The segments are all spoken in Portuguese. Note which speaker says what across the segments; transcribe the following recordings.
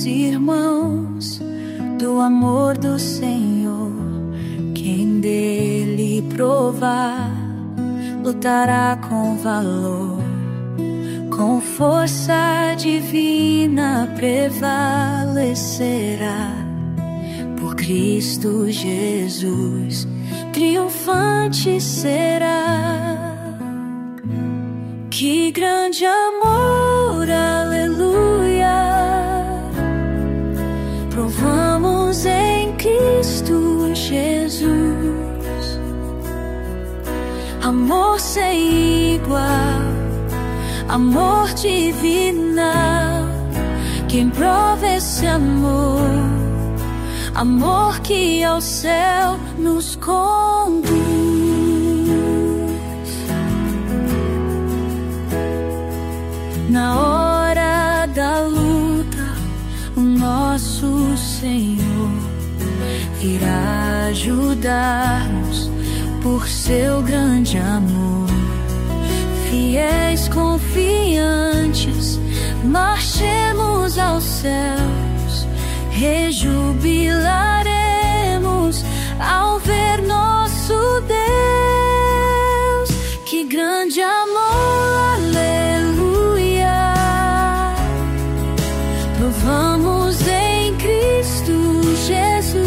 Speaker 1: meus irmãos, do amor do Senhor. Quem dele provar, lutará com valor, com força divina prevalecerá. Por Cristo Jesus, triunfante será. Que grande amor, aleluia, provamos em Cristo Jesus. Amor sem igual, amor divinal. Quem prova esse amor, amor que ao céu nos conduz. Na hora da luta, o nosso Senhor virá ajudar-nos por seu grande amor. Fiéis, confiantes, marchemos aos céus, rejubilaremos ao ver nosso Deus. Que grande amor, aleluia, provamos em Cristo Jesus.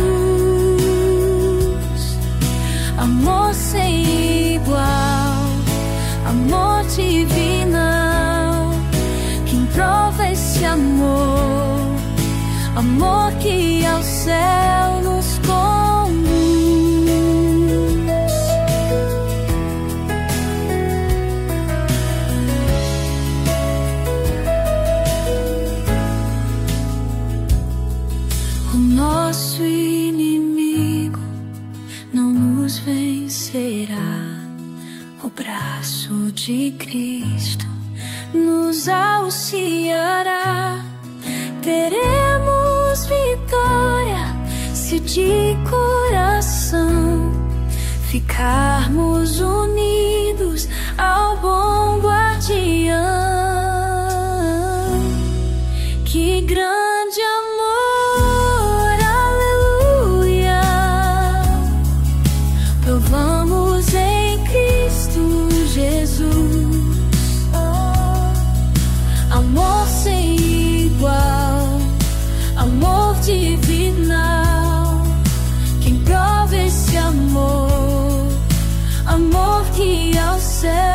Speaker 1: Amor sem igual, amor divinal. Quem prova esse amor, amor que ao céu nos conduz. O nosso inimigo não nos vencerá. O braço de Cristo nos auxiliará. Teremos vitória se de coração ficarmos unidos ao bom guardião. Que grande amor, aleluia, provamos em Cristo Jesus. Amor sem igual, amor divinal. Quem prova esse amor, amor que ao céu